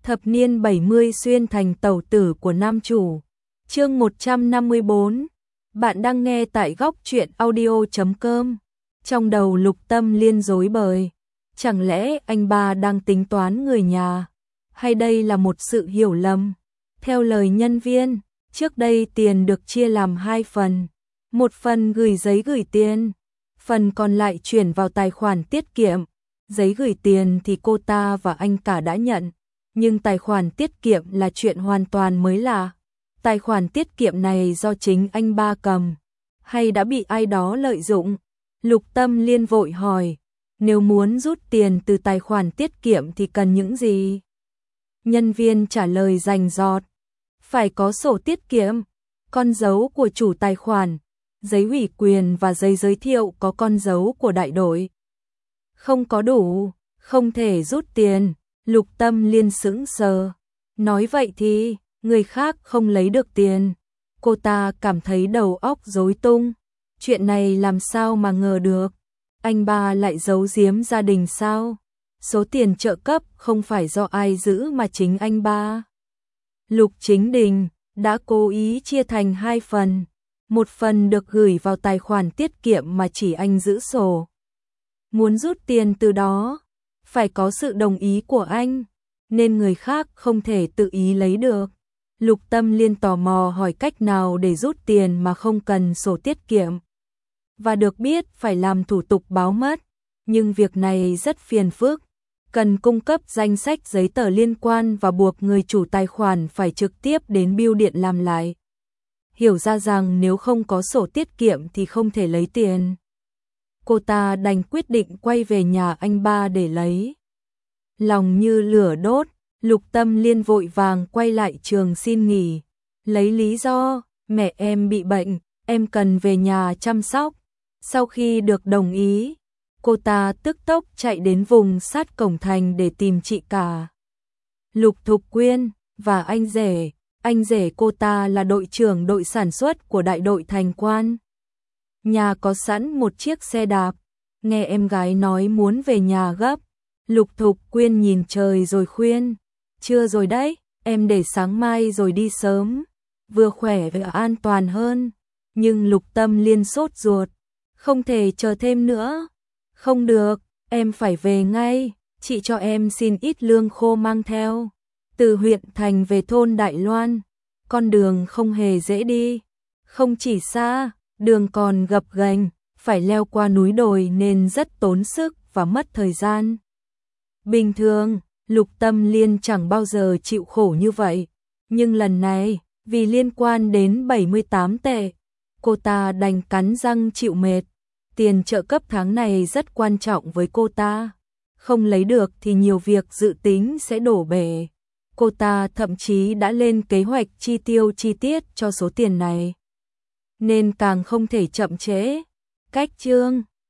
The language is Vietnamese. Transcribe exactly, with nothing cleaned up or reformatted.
Thập niên bảy mươi xuyên thành tẩu tử của nam chủ. Chương một trăm năm mươi bốn. Bạn đang nghe tại góc truyện audio chấm com. Trong đầu Lục Tâm Liên rối bời. Chẳng lẽ anh ba đang tính toán người nhà? Hay đây là một sự hiểu lầm? Theo lời nhân viên, trước đây tiền được chia làm hai phần. Một phần gửi giấy gửi tiền, phần còn lại chuyển vào tài khoản tiết kiệm. Giấy gửi tiền thì cô ta và anh cả đã nhận, nhưng tài khoản tiết kiệm là chuyện hoàn toàn mới lạ. Tài khoản tiết kiệm này do chính anh ba cầm, hay đã bị ai đó lợi dụng? Lục Tâm Liên vội hỏi, nếu muốn rút tiền từ tài khoản tiết kiệm thì cần những gì? Nhân viên trả lời rành rọt, phải có sổ tiết kiệm, con dấu của chủ tài khoản, giấy ủy quyền và giấy giới thiệu có con dấu của đại đội. Không có đủ, không thể rút tiền. Lục Tâm Liên sững sờ. Nói vậy thì, người khác không lấy được tiền. Cô ta cảm thấy đầu óc rối tung. Chuyện này làm sao mà ngờ được? Anh ba lại giấu giếm gia đình sao? Số tiền trợ cấp không phải do ai giữ mà chính anh ba. Lục Chính Đình đã cố ý chia thành hai phần. Một phần được gửi vào tài khoản tiết kiệm mà chỉ anh giữ sổ. Muốn rút tiền từ đó, phải có sự đồng ý của anh, nên người khác không thể tự ý lấy được. Lục Tâm Liên tò mò hỏi cách nào để rút tiền mà không cần sổ tiết kiệm. Và được biết phải làm thủ tục báo mất, nhưng việc này rất phiền phức. Cần cung cấp danh sách giấy tờ liên quan và buộc người chủ tài khoản phải trực tiếp đến bưu điện làm lại. Hiểu ra rằng nếu không có sổ tiết kiệm thì không thể lấy tiền. Cô ta đành quyết định quay về nhà anh ba để lấy. Lòng như lửa đốt, Lục Tâm Liên vội vàng quay lại trường xin nghỉ. Lấy lý do, mẹ em bị bệnh, em cần về nhà chăm sóc. Sau khi được đồng ý, cô ta tức tốc chạy đến vùng sát cổng thành để tìm chị cả. Lục Thục Quyên và anh rể, anh rể cô ta là đội trưởng đội sản xuất của đại đội Thành Quan. Nhà có sẵn một chiếc xe đạp, nghe em gái nói muốn về nhà gấp. Lục Thục Quyên nhìn trời rồi khuyên, chưa rồi đấy, em để sáng mai rồi đi sớm, vừa khỏe vừa an toàn hơn. Nhưng Lục Tâm Liên sốt ruột, không thể chờ thêm nữa. Không được, em phải về ngay, chị cho em xin ít lương khô mang theo. Từ huyện thành về thôn Đại Loan, con đường không hề dễ đi, không chỉ xa, đường còn gập ghềnh, phải leo qua núi đồi nên rất tốn sức và mất thời gian. Bình thường, Lục Tâm Liên chẳng bao giờ chịu khổ như vậy, nhưng lần này, vì liên quan đến bảy mươi tám tệ, cô ta đành cắn răng chịu mệt. Tiền trợ cấp tháng này rất quan trọng với cô ta, không lấy được thì nhiều việc dự tính sẽ đổ bể. Cô ta thậm chí đã lên kế hoạch chi tiêu chi tiết cho số tiền này, nên càng không thể chậm trễ. Cách chương